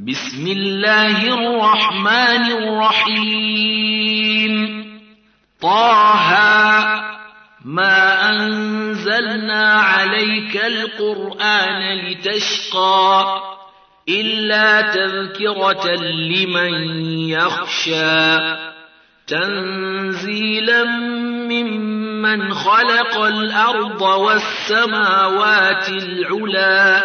بسم الله الرحمن الرحيم طه ما أنزلنا عليك القرآن لتشقى إلا تذكرة لمن يخشى تنزيلا ممن خلق الأرض والسماوات العلى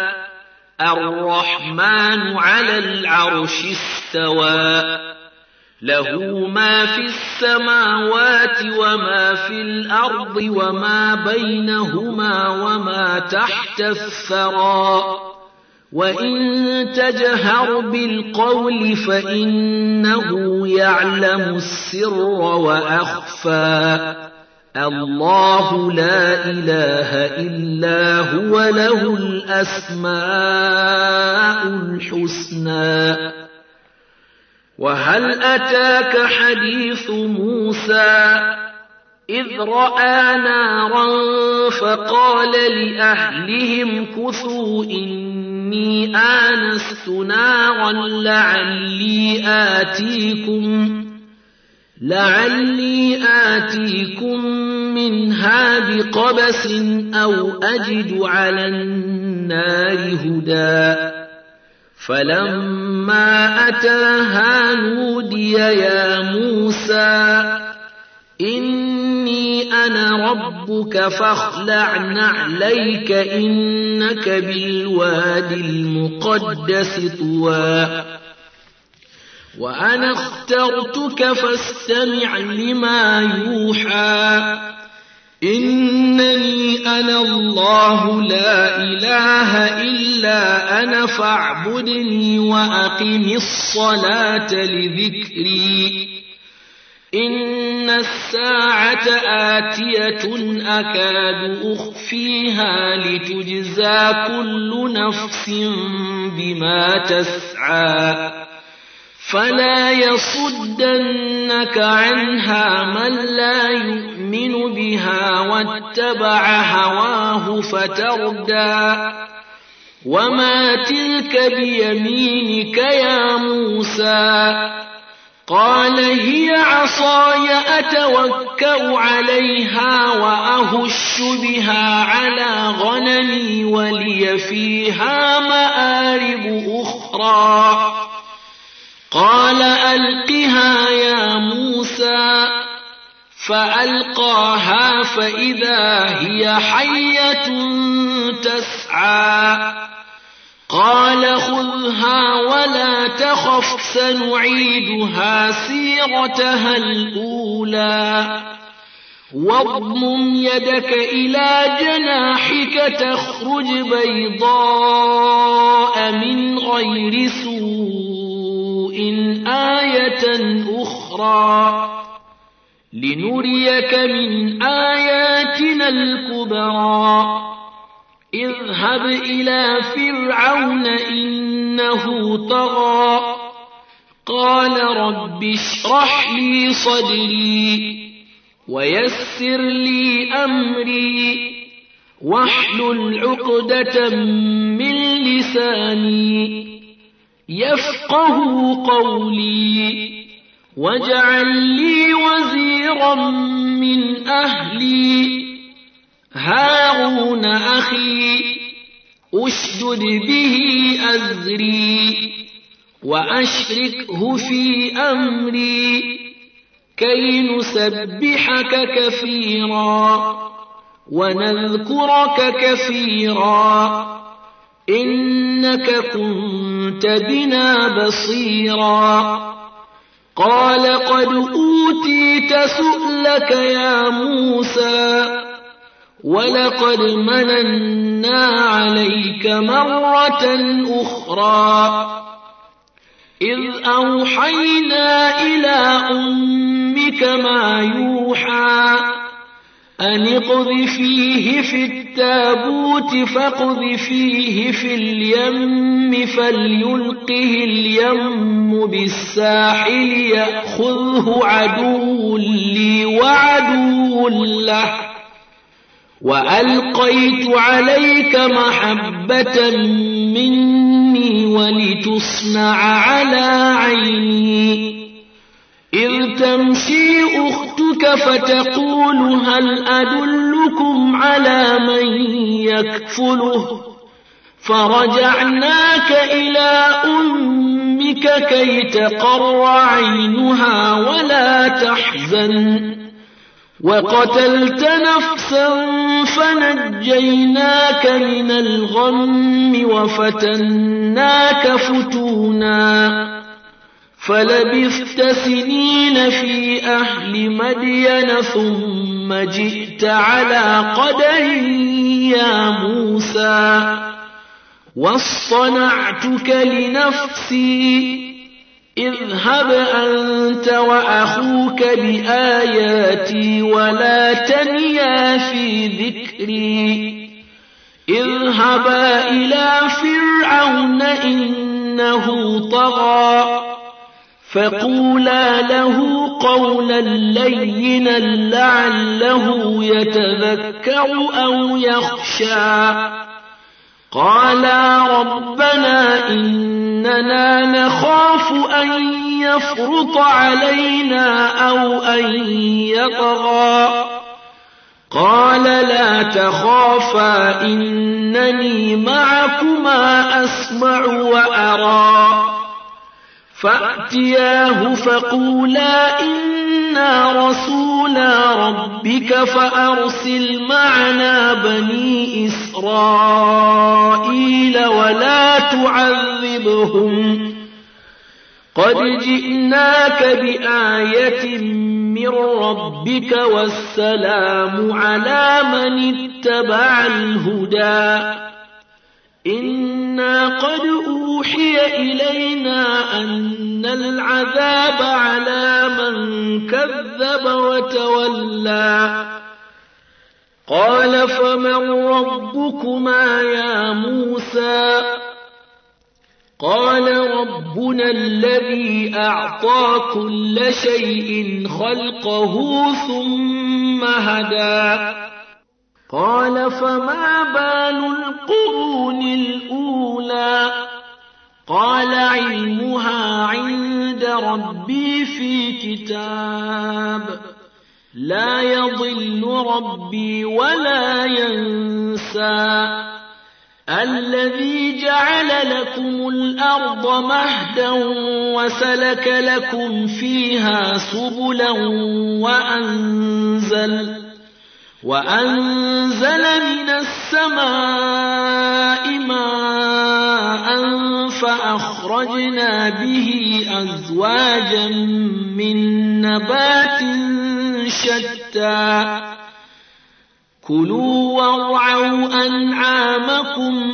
الرحمن على العرش استوى له ما في السماوات وما في الأرض وما بينهما وما تحت الثرى وإن تجهر بالقول فإنه يعلم السر وأخفى الله لا إله إلا هو له الأسماء الحسنى وهل أتاك حديث موسى إذ رأى نارا فقال لأهلهم كثوا إني آنست نارا لعلي آتيكم منها بقبس أو أجد على النار هدى فلما أتاها نودي يا موسى إني أنا ربك فاخلع نعليك إنك بالوادي المقدس طوى وأنا اخترتك فاستمع لما يوحى إنني أنا الله لا إله إلا أنا فاعبدني وأقم الصلاة لذكري إن الساعة آتية أكاد أخفيها لتجزى كل نفس بما تسعى فلا يصدنك عنها من لا يؤمن بها واتبع هواه فتردى وما تلك بيمينك يا موسى قال هي عصاي أتوكأ عليها وأهش بها على غنمي ولي فيها مآرب أخرى قال ألقها يا موسى فألقاها فإذا هي حية تسعى قال خذها ولا تخف سنعيدها سيرتها الأولى واضمم يدك إلى جناحك تخرج بيضاء من غير سوء آية أخرى لنريك من آياتنا الكبرى اذهب إلى فرعون إنه طغى قال رب اشرح لي صدري ويسر لي أمري واحلل عقدة من لساني يفقه قولي واجعل لي وزيرا من أهلي هارون أخي أشدد به أزري وأشركه في أمري كي نسبحك كثيرا ونذكرك كثيرا إنك كنت بنا بصيرا قال قد أوتيت سؤلك يا موسى ولقد مننا عليك مرة أخرى إذ أوحينا إلى أمك ما يوحى أن اقذفيه في التابوت فاقذفيه في اليم فليلقه اليم بالساحل يأخذه عدو لي وعدو له وألقيت عليك محبة مني مني ولتصنع على عيني إذ تمشي أختك فتقول هل أدلكم على من يكفله فرجعناك إلى أمك كي تقر عينها ولا تحزن وقتلت نفسا فنجيناك من الغم وفتناك فتونا فلبثت سنين في أهل مدين ثم جئت على قدر يا موسى واصطنعتك لنفسي اذهب أنت وأخوك بآياتي ولا تنيا في ذكري اذهبا إلى فرعون إنه طغى فقولا له قولا لينا لعله يتذكر أو يخشى قالا ربنا إننا نخاف أن يفرط علينا أو أن يطغى قال لا تخافا إنني معكما أسمع وأرى فأتياه فقولا إنا رسولا ربك فأرسل معنا بني إسرائيل ولا تعذبهم قد جئناك بآية من ربك والسلام على من اتبع الهدى إنا قد أوحي إلينا أن العذاب على من كذب وتولى قال فمن ربكما يا موسى قال ربنا الذي أعطى كل شيء خلقه ثم هدى قال فما بال القرون الأولى قال علمها عند ربي في كتاب لا يضل ربي ولا ينسى الذي جعل لكم الأرض مهدا وسلك لكم فيها سبلا وأنزل من السماء ماء فأخرجنا به أزواجا من نبات شتى كلوا وارعوا أنعامكم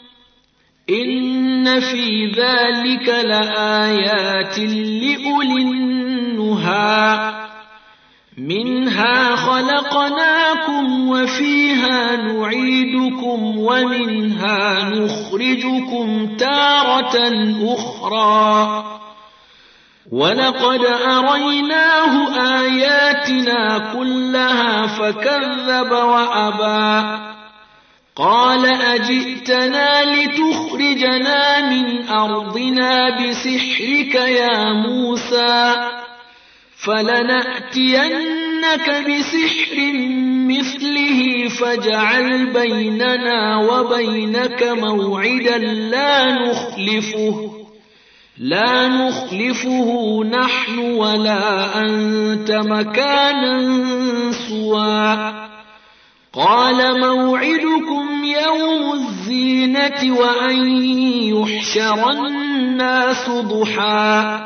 إن في ذلك لآيات لأولي النهى منها خلقناكم وفيها نعيدكم ومنها نخرجكم تارة أخرى ولقد أريناه آياتنا كلها فكذب وأبى قال أجئتنا لتخرجنا من أرضنا بسحرك يا موسى فلنأتينك بسحر مثله فاجعل بيننا وبينك موعدا لا نخلفه نحن ولا أنت مكانا سوى قال موعدكم يوم الزينة وأن يحشر الناس ضحى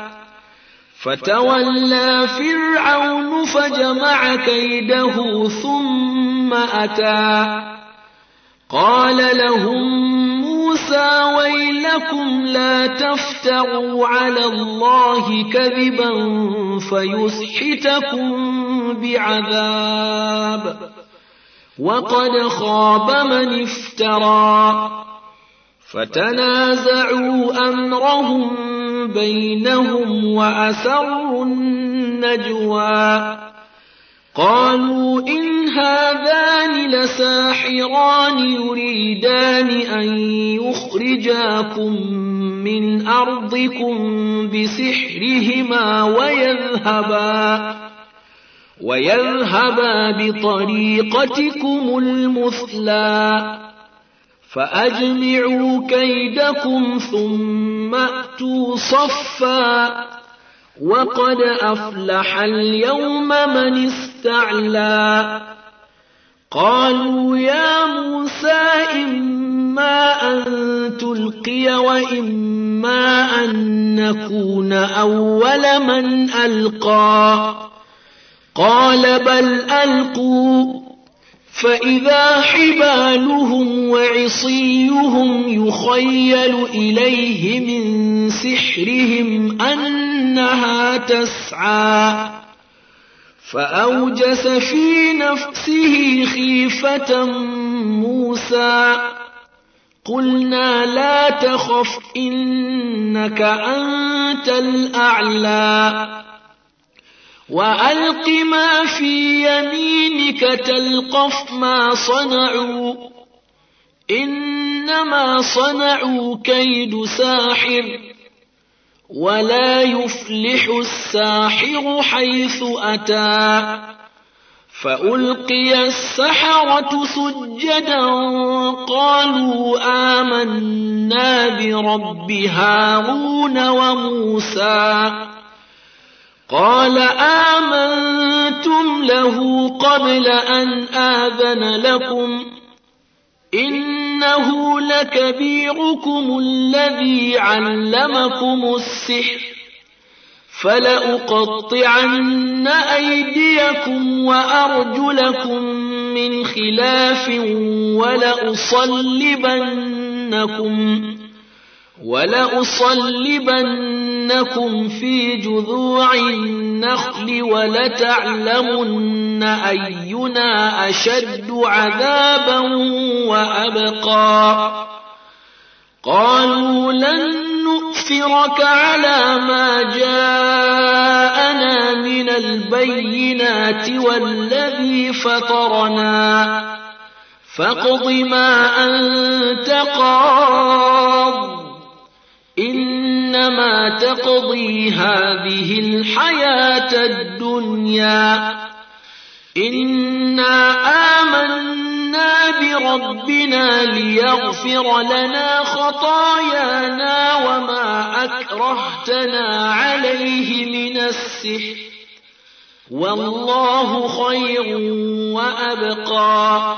فتولى فرعون فجمع كيده ثم أتى قال لهم موسى ويلكم لا تفتروا على الله كذبا فيسحتكم بعذاب وقد خاب من افترى فتنازعوا أمرهم بينهم وأسروا النجوى قالوا إن هذان لساحران يريدان أن يخرجاكم من أرضكم بسحرهما ويذهبا بطريقتكم المثلى فأجمعوا كيدكم ثم أتوا صفا وقد أفلح اليوم من استعلى قالوا يا موسى إما أن تلقي وإما أن نكون أول من ألقى قال بل ألقوا فإذا حبالهم وعصيهم يخيل إليه من سحرهم أنها تسعى فأوجس في نفسه خيفة موسى قلنا لا تخف إنك أنت الأعلى وألق ما في يمينك تلقف ما صنعوا إنما صنعوا كيد ساحر ولا يفلح الساحر حيث أتى فألقي السحرة سجدا قالوا آمنا برب هارون وموسى قال آمنتم له قبل أن آذن لكم إنه لكبيركم الذي علمكم السحر فلأقطعن أيديكم وأرجلكم من خلاف ولأصلبنكم في جذوع النخل ولتعلمن أينا أشد عذابا وأبقى قالوا لن نؤثرك على ما جاءنا من البينات والذي فطرنا فاقض ما أنت قاض إنما تقضي هذه الحياة الدنيا إنا آمنا بربنا ليغفر لنا خطايانا وما أكرهتنا عليه من السحر والله خير وأبقى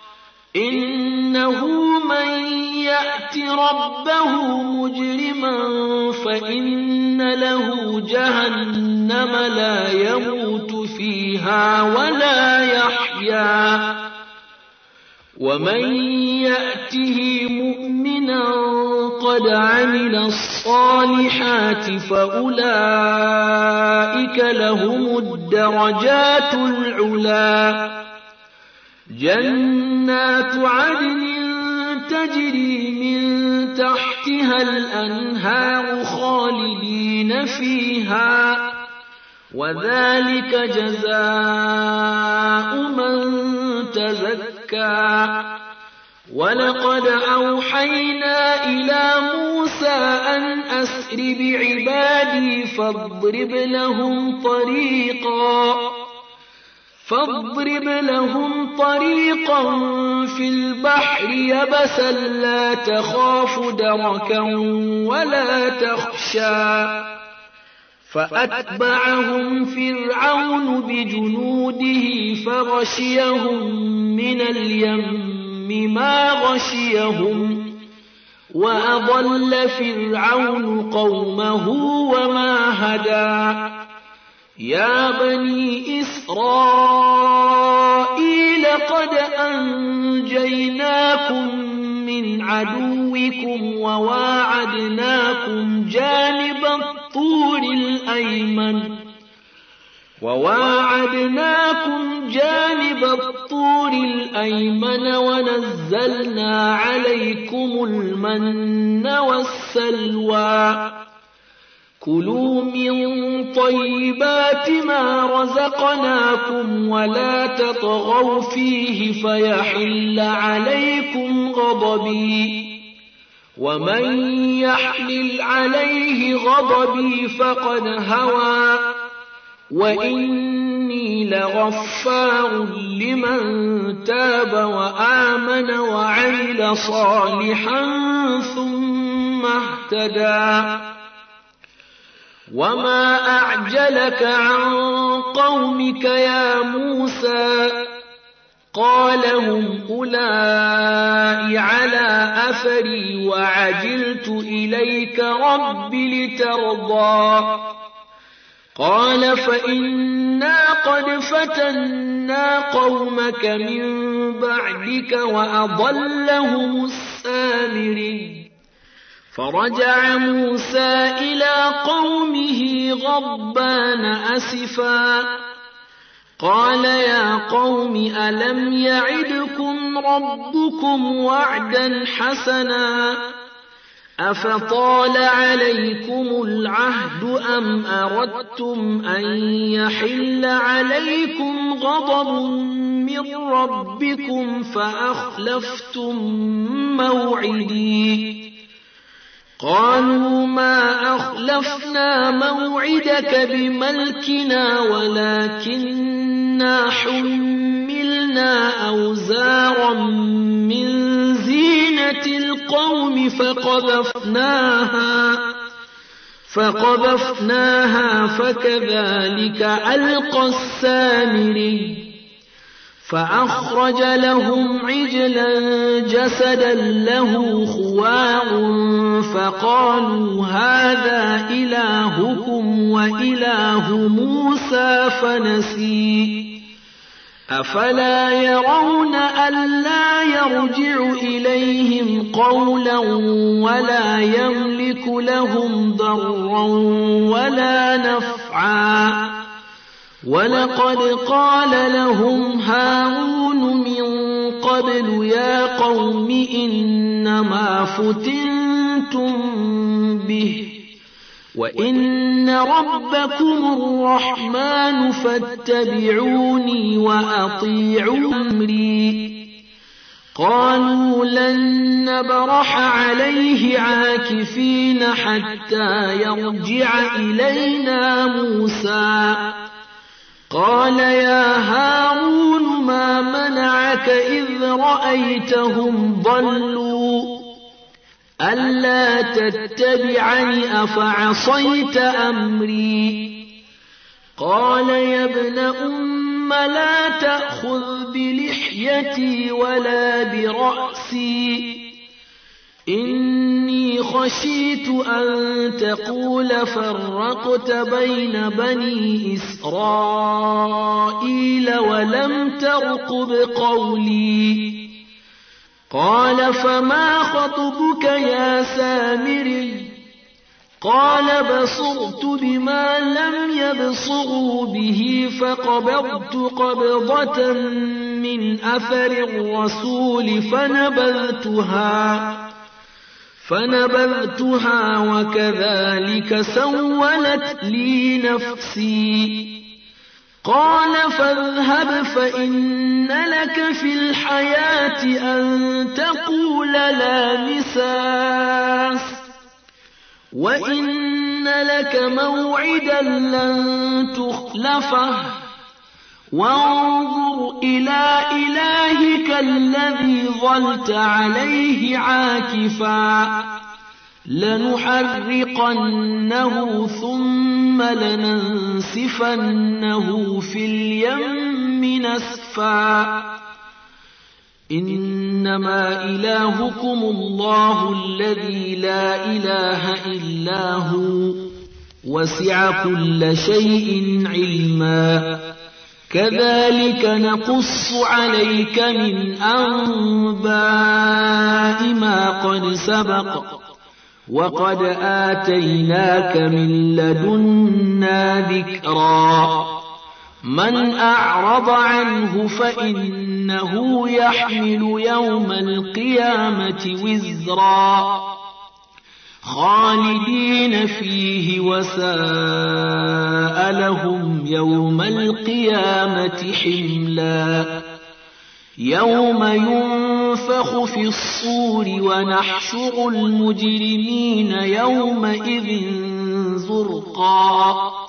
إنه من يأت ربه مجرما فإن له جهنم لا يموت فيها ولا يحيا ومن يأته مؤمنا قد عمل الصالحات فأولئك لهم الدرجات العلا جنات عدن تجري من تحتها الأنهار خالدين فيها وذلك جزاء من تزكى ولقد أوحينا إلى موسى أن أسر بعبادي فاضرب لهم طريقا في البحر يبسا لا تخاف دركا ولا تخشى فأتبعهم فرعون بجنوده فغشيهم من اليم ما غشيهم وأضل فرعون قومه وما هدى يا بني إسرائيل قد أنجيناكم من عدوكم وواعدناكم جانب الطور الأيمن ونزلنا عليكم المن والسلوى كلوا من طيبات ما رزقناكم ولا تطغوا فيه فيحل عليكم غضبي ومن يحلل عليه غضبي فقد هوى وإني لغفار لمن تاب وآمن وعمل صالحا ثم اهتدى وما أعجلك عن قومك يا موسى قال هم أولئك على أثري وعجلت إليك رب لترضى قال فإنا قد فتنا قومك من بعدك وأضلهم السامري فرجع موسى إلى قومه غضبان أسفا قال يا قوم ألم يعدكم ربكم وعدا حسنا أفطال عليكم العهد أم أردتم أن يحل عليكم غضب من ربكم فأخلفتم موعدي قالوا ما أخلفنا موعدك بملكنا ولكننا حملنا أوزارا من زينة القوم فقذفناها فكذلك ألقى السامري فأخرج لهم عجلا جسدا له خوار فقالوا هذا إلهكم وإله موسى فنسي أفلا يرون ألا يرجع إليهم قولا ولا يملك لهم ضرا ولا نفعا ولقد قال لهم هارون من قبل يا قوم إنما فتنتم به وإن ربكم الرحمن فاتبعوني وأطيعوا أمري قالوا لن نبرح عليه عاكفين حتى يرجع إلينا موسى قال يا هارون ما منعك إذ رأيتهم ضلوا ألا تتبعني أفعصيت أمري قال يا ابن أم لا تأخذ بلحيتي ولا برأسي إني خشيت أن تقول فرقت بين بني إسرائيل ولم ترقب قولي قال فما خطبك يا سامري قال بصرت بما لم يبصروا به فقبضت قبضة من أثر الرسول فنبذتها وكذلك سولت لي نفسي قال فاذهب فإن لك في الحياة أن تقول لا مساس وإن لك موعدا لن تخلفه وانظر إلى إلهك الذي ظلت عليه عاكفا لنحرقنه ثم لننسفنه في اليم نسفا إنما إلهكم الله الذي لا إله إلا هو وسع كل شيء علما كذلك نقص عليك من أنباء ما قد سبق وقد آتيناك من لدنا ذكرا من أعرض عنه فإنه يحمل يوم القيامة وزرا خالدين فيه وساء لهم يوم القيامة حملا يوم ينفخ ينفخ في الصور ونحشر المجرمين يومئذ زرقا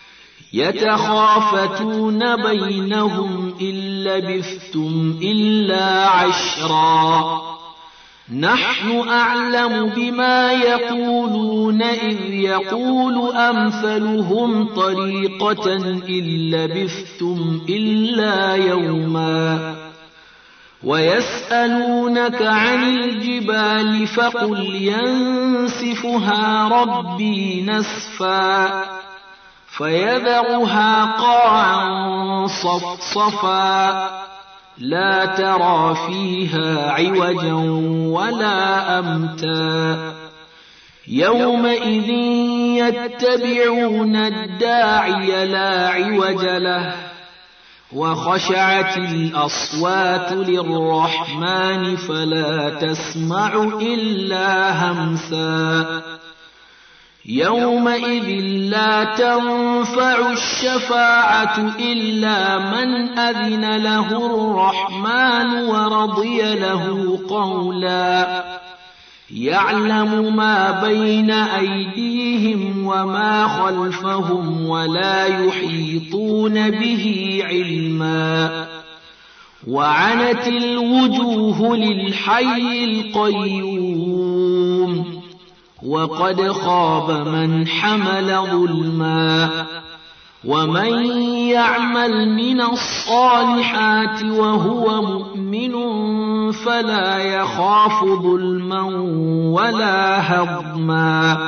يتخافتون بينهم إن لبثتم إلا عشرا نحن أعلم بما يقولون إذ يقول أمثلهم طريقة إن لبثتم إلا يوما ويسألونك عن الجبال فقل ينسفها ربي نسفا فيذرها قاعا صفصفا لا ترى فيها عوجا ولا أمتا يومئذ يتبعون الداعي لا عوج له وخشعت الأصوات للرحمن فلا تسمع إلا همسا يومئذ لا تنفع الشفاعة إلا من أذن له الرحمن ورضي له قولا يعلم ما بين أيديهم وما خلفهم ولا يحيطون به علما وعنت الوجوه للحي القيوم وقد خاب من حمل ظلما ومن يعمل من الصالحات وهو مؤمن فلا يخاف ظلما ولا هضما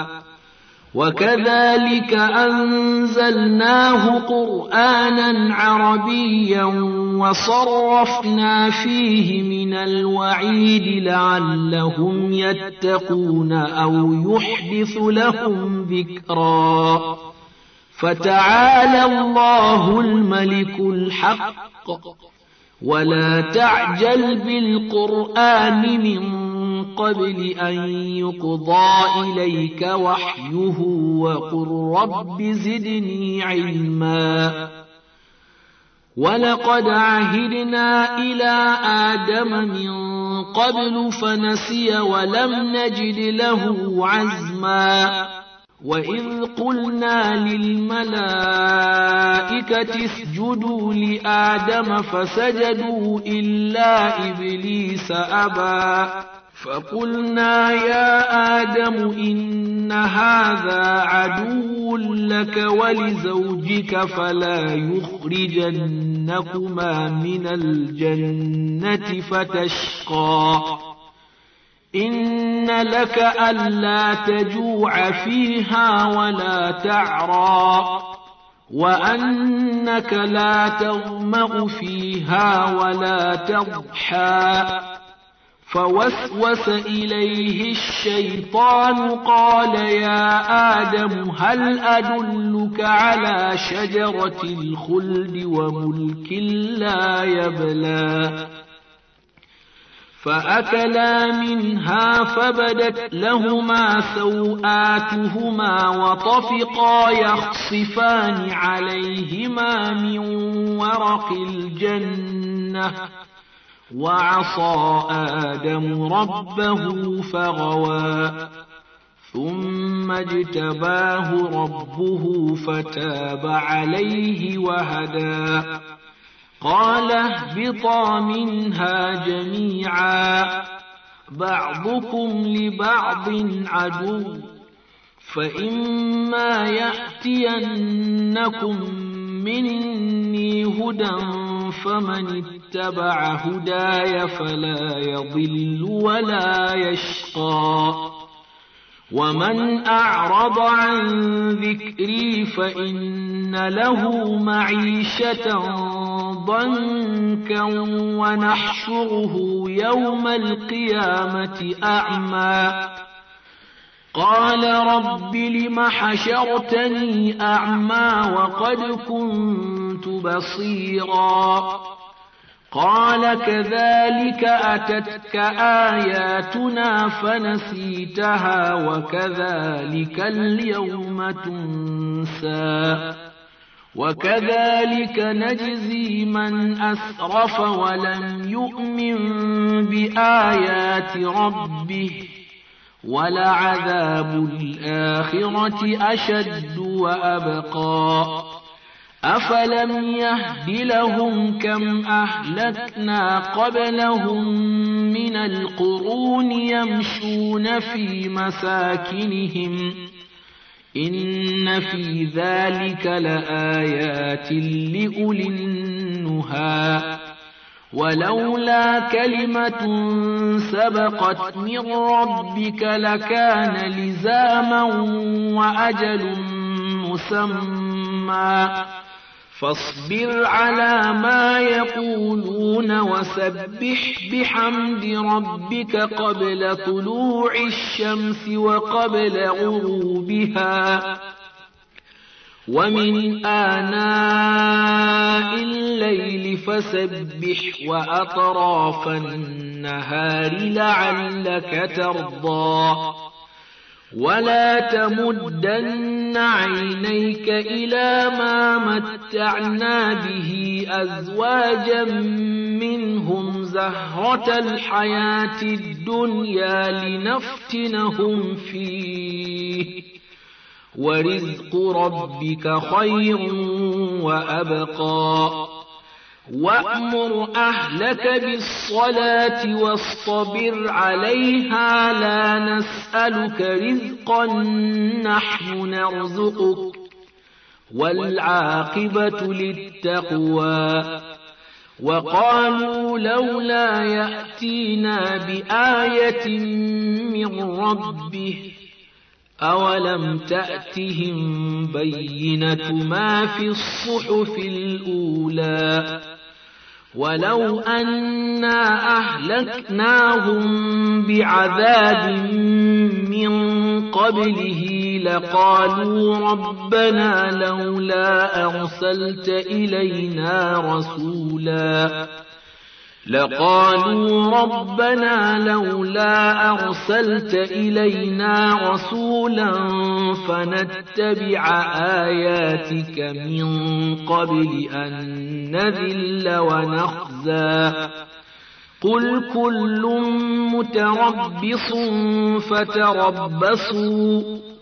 وكذلك أنزلناه قرآنا عربيا وصرفنا فيه من الوعيد لعلهم يتقون أو يحدث لهم ذكرا فتعالى الله الملك الحق ولا تعجل بالقرآن من قبل أن يقضى إليك وحيه وقل رب زدني علما ولقد عهدنا إلى آدم من قبل فنسي ولم نجد له عزما وإذ قلنا للملائكة اسجدوا لآدم فسجدوا إلا إبليس أبى فقلنا يا آدم إن هذا عدو لك ولزوجك فلا يخرجنكما من الجنة فتشقى إن لك ألا تجوع فيها ولا تعرى وأنك لا تظمأ فيها ولا تضحى فوسوس إليه الشيطان قال يا آدم هل أدلك على شجرة الخلد وملك لا يبلى فأكلا منها فبدت لهما سوآتهما وطفقا يخصفان عليهما من ورق الجنة وعصى آدم ربه فغوى ثم اجتباه ربه فتاب عليه وهدى قال اهبطا منها جميعا بعضكم لبعض عدو فإما يأتينكم مني هدى فمن اتبع هداي فلا يضل ولا يشقى ومن أعرض عن ذكري فإن له معيشة ضنكا ونحشره يوم القيامة أعمى قال رب لم حشرتني أعمى وقد كنت بصيرا قال كذلك أتتك آياتنا فنسيتها وكذلك اليوم تنسى وكذلك نجزي من أسرف ولم يؤمن بآيات ربه ولعذاب الآخرة أشد وأبقى أفلم يهد لهم كم أهلكنا قبلهم من القرون يمشون في مساكنهم إن في ذلك لآيات لأولي النهى ولولا كلمة سبقت من ربك لكان لزاما وأجل مسمى فاصبر على ما يقولون وسبح بحمد ربك قبل طلوع الشمس وقبل غروبها ومن آناء الليل فسبح وأطراف النهار لعلك ترضى ولا تمدن عينيك إلى ما متعنا به أزواجا منهم زهرة الحياة الدنيا لنفتنهم فيه ورزق ربك خير وأبقى وأمر أهلك بالصلاة واصطبر عليها لا نسألك رزقا نحن نرزقك والعاقبة للتقوى وقالوا لولا يأتينا بآية من ربه أولم تأتهم بينة ما في الصحف الأولى ولو أنا أهلكناهم بعذاب من قبله لقالوا ربنا لولا أرسلت إلينا رسولا فنتبع آياتك من قبل أن نذل ونخزى قل كل متربص فتربصوا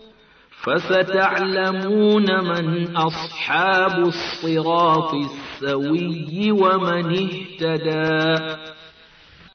فستعلمون من أصحاب الصراط السوي ومن اهتدى